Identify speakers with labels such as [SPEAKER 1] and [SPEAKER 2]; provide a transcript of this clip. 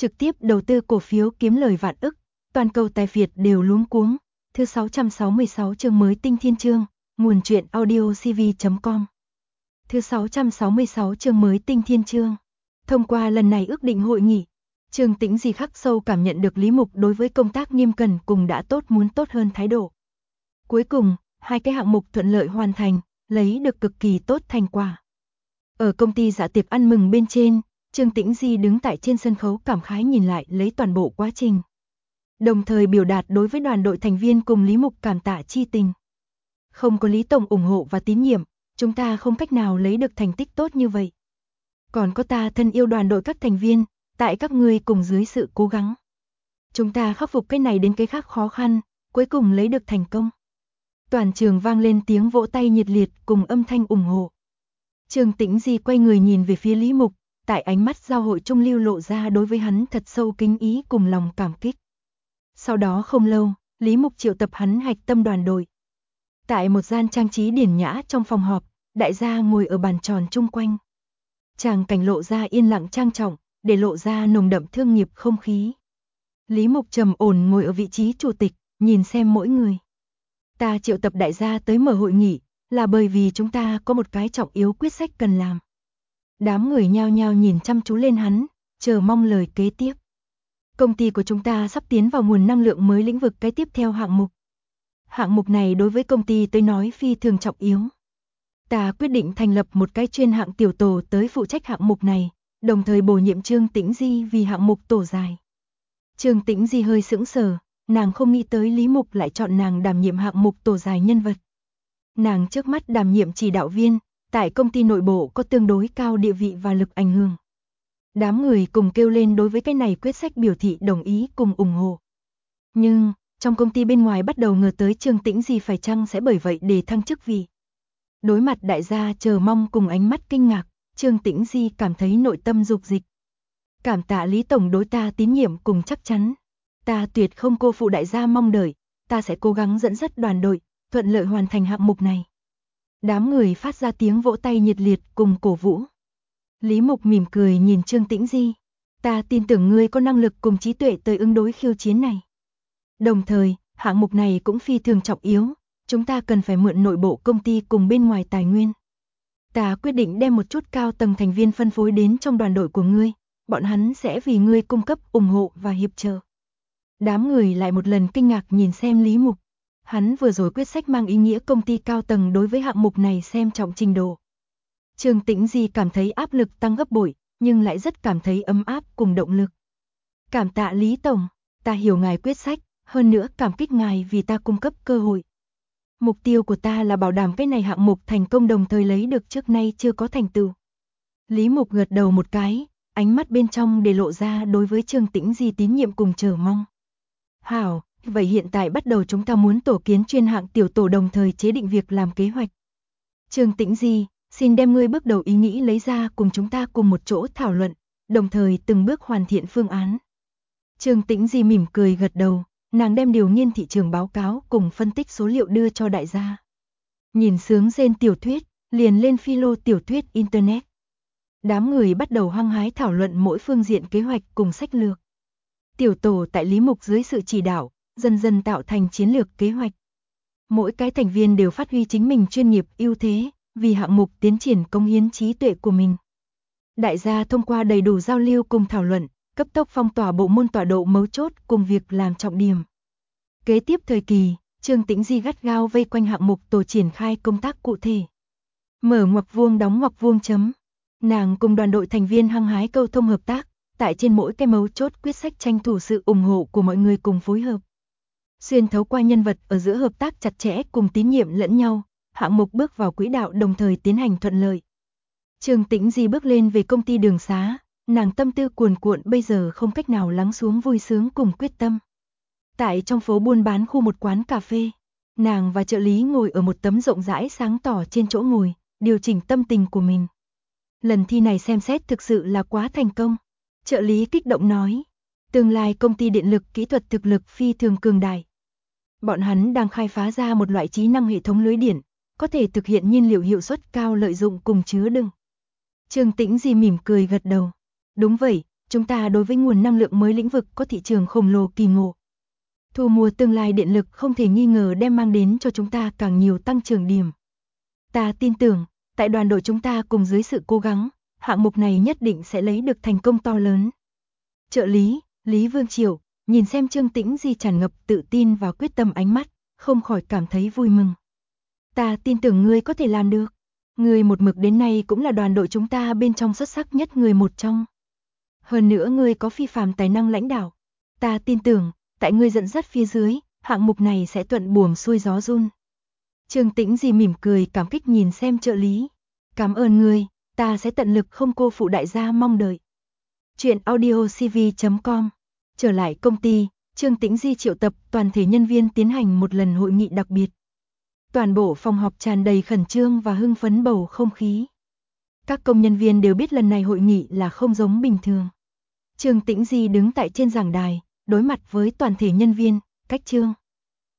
[SPEAKER 1] trực tiếp đầu tư cổ phiếu kiếm lời vạn ức, toàn cầu tài phiệt đều luống cuống. Thứ 666 chương mới tinh thiên chương, nguồn truyện audiocv.com. Thứ 666 chương mới tinh thiên chương. Thông qua lần này ước định hội nghị, Trương Tĩnh Di khắc sâu cảm nhận được Lý Mục đối với công tác nghiêm cẩn cùng đã tốt muốn tốt hơn thái độ. Cuối cùng, hai cái hạng mục thuận lợi hoàn thành, lấy được cực kỳ tốt thành quả. Ở công ty dạ tiệc ăn mừng bên trên, Trương Tĩnh Di đứng tại trên sân khấu cảm khái nhìn lại lấy toàn bộ quá trình. Đồng thời biểu đạt đối với đoàn đội thành viên cùng Lý Mục cảm tạ chi tình. Không có Lý Tổng ủng hộ và tín nhiệm, chúng ta không cách nào lấy được thành tích tốt như vậy. Còn có ta thân yêu đoàn đội các thành viên, tại các ngươi cùng dưới sự cố gắng. Chúng ta khắc phục cái này đến cái khác khó khăn, cuối cùng lấy được thành công. Toàn trường vang lên tiếng vỗ tay nhiệt liệt cùng âm thanh ủng hộ. Trương Tĩnh Di quay người nhìn về phía Lý Mục, tại ánh mắt giao hội trung lưu lộ ra đối với hắn thật sâu kính ý cùng lòng cảm kích. Sau đó không lâu, Lý Mục triệu tập hắn hạch tâm đoàn đội. Tại một gian trang trí điển nhã trong phòng họp, đại gia ngồi ở bàn tròn chung quanh. Tràng cảnh lộ ra yên lặng trang trọng, để lộ ra nồng đậm thương nghiệp không khí. Lý Mục trầm ổn ngồi ở vị trí chủ tịch, nhìn xem mỗi người. Ta triệu tập đại gia tới mở hội nghị, là bởi vì chúng ta có một cái trọng yếu quyết sách cần làm. Đám người nhao nhao nhìn chăm chú lên hắn, chờ mong lời kế tiếp. Công ty của chúng ta sắp tiến vào nguồn năng lượng mới lĩnh vực cái tiếp theo hạng mục. Hạng mục này đối với công ty tới nói phi thường trọng yếu. Ta quyết định thành lập một cái chuyên hạng tiểu tổ tới phụ trách hạng mục này, đồng thời bổ nhiệm Trương Tĩnh Di vì hạng mục tổ dài. Trương Tĩnh Di hơi sững sờ, nàng không nghĩ tới Lý Mục lại chọn nàng đảm nhiệm hạng mục tổ dài nhân vật. Nàng trước mắt đảm nhiệm chỉ đạo viên, tại công ty nội bộ có tương đối cao địa vị và lực ảnh hưởng. Đám người cùng kêu lên đối với cái này quyết sách biểu thị đồng ý cùng ủng hộ. Nhưng, trong công ty bên ngoài bắt đầu ngờ tới Trương Tĩnh Di phải chăng sẽ bởi vậy để thăng chức vị. Đối mặt đại gia chờ mong cùng ánh mắt kinh ngạc, Trương Tĩnh Di cảm thấy nội tâm dục dịch. Cảm tạ Lý Tổng đối ta tín nhiệm cùng chắc chắn. Ta tuyệt không cô phụ đại gia mong đợi, ta sẽ cố gắng dẫn dắt đoàn đội, thuận lợi hoàn thành hạng mục này. Đám người phát ra tiếng vỗ tay nhiệt liệt cùng cổ vũ. Lý Mục mỉm cười nhìn Trương Tĩnh Di. Ta tin tưởng ngươi có năng lực cùng trí tuệ tới ứng đối khiêu chiến này. Đồng thời, hạng mục này cũng phi thường trọng yếu, chúng ta cần phải mượn nội bộ công ty cùng bên ngoài tài nguyên. Ta quyết định đem một chút cao tầng thành viên phân phối đến trong đoàn đội của ngươi, bọn hắn sẽ vì ngươi cung cấp ủng hộ và hiệp trợ. Đám người lại một lần kinh ngạc nhìn xem Lý Mục. Hắn vừa rồi quyết sách mang ý nghĩa công ty cao tầng đối với hạng mục này xem trọng trình độ. Trương Tĩnh Di cảm thấy áp lực tăng gấp bội, nhưng lại rất cảm thấy ấm áp cùng động lực. Cảm tạ Lý Tổng, ta hiểu ngài quyết sách, hơn nữa cảm kích ngài vì ta cung cấp cơ hội. Mục tiêu của ta là bảo đảm cái này hạng mục thành công đồng thời lấy được trước nay chưa có thành tựu. Lý Mục gật đầu một cái, ánh mắt bên trong để lộ ra đối với Trương Tĩnh Di tín nhiệm cùng chờ mong. Hảo, vậy hiện tại bắt đầu chúng ta muốn tổ kiến chuyên hạng tiểu tổ đồng thời chế định việc làm kế hoạch. Trương Tĩnh Di, xin đem ngươi bước đầu ý nghĩ lấy ra cùng chúng ta cùng một chỗ thảo luận, đồng thời từng bước hoàn thiện phương án. Trương Tĩnh Di mỉm cười gật đầu, nàng đem điều nghiên thị trường báo cáo cùng phân tích số liệu đưa cho đại gia. Nhìn sướng rên tiểu thuyết, liền lên philo tiểu thuyết Internet. Đám người bắt đầu hăng hái thảo luận mỗi phương diện kế hoạch cùng sách lược. Tiểu tổ tại Lý Mục dưới sự chỉ đạo, dần dần tạo thành chiến lược kế hoạch. Mỗi cái thành viên đều phát huy chính mình chuyên nghiệp ưu thế, vì hạng mục tiến triển cống hiến trí tuệ của mình. Đại gia thông qua đầy đủ giao lưu cùng thảo luận, cấp tốc phong tỏa bộ môn tọa độ mấu chốt cùng việc làm trọng điểm. Kế tiếp thời kỳ, Trương Tĩnh Di gắt gao vây quanh hạng mục tổ triển khai công tác cụ thể. Mở ngoặc vuông đóng ngoặc vuông chấm. Nàng cùng đoàn đội thành viên hăng hái câu thông hợp tác, tại trên mỗi cái mấu chốt quyết sách tranh thủ sự ủng hộ của mọi người cùng phối hợp. Xuyên thấu qua nhân vật ở giữa hợp tác chặt chẽ cùng tín nhiệm lẫn nhau, hạng mục bước vào quỹ đạo đồng thời tiến hành thuận lợi. Trương Tĩnh Di bước lên về công ty đường xá, nàng tâm tư cuồn cuộn bây giờ không cách nào lắng xuống vui sướng cùng quyết tâm. Tại trong phố buôn bán khu một quán cà phê, nàng và trợ lý ngồi ở một tấm rộng rãi sáng tỏ trên chỗ ngồi, điều chỉnh tâm tình của mình. Lần thi này xem xét thực sự là quá thành công. Trợ lý kích động nói, tương lai công ty điện lực kỹ thuật thực lực phi thường cường đại. Bọn hắn đang khai phá ra một loại trí năng hệ thống lưới điện, có thể thực hiện nhiên liệu hiệu suất cao lợi dụng cùng chứa đựng. Trương Tĩnh Di mỉm cười gật đầu. Đúng vậy, Chúng ta đối với nguồn năng lượng mới lĩnh vực có thị trường khổng lồ kỳ ngộ. Thu mua tương lai điện lực không thể nghi ngờ đem mang đến cho chúng ta càng nhiều tăng trưởng điểm. Ta tin tưởng, tại đoàn đội chúng ta cùng dưới sự cố gắng, hạng mục này nhất định sẽ lấy được thành công to lớn. Trợ lý, Lý Vương Triệu, nhìn xem Trương Tĩnh Di tràn ngập tự tin và quyết tâm ánh mắt, không khỏi cảm thấy vui mừng. Ta tin tưởng ngươi có thể làm được. Ngươi một mực đến nay cũng là đoàn đội chúng ta bên trong xuất sắc nhất người một trong. Hơn nữa ngươi có phi phàm tài năng lãnh đạo. Ta tin tưởng, tại ngươi dẫn dắt phía dưới, hạng mục này sẽ thuận buồm xuôi gió giun. Trương Tĩnh Di mỉm cười cảm kích nhìn xem trợ lý. Cảm ơn ngươi, ta sẽ tận lực không cô phụ đại gia mong đợi. Chuyện audiocv.com. Trở lại công ty, Trương Tĩnh Di triệu tập toàn thể nhân viên tiến hành một lần hội nghị đặc biệt. Toàn bộ phòng họp tràn đầy khẩn trương và hưng phấn bầu không khí. Các công nhân viên đều biết lần này hội nghị là không giống bình thường. Trương Tĩnh Di đứng tại trên giảng đài, đối mặt với toàn thể nhân viên, cách Trương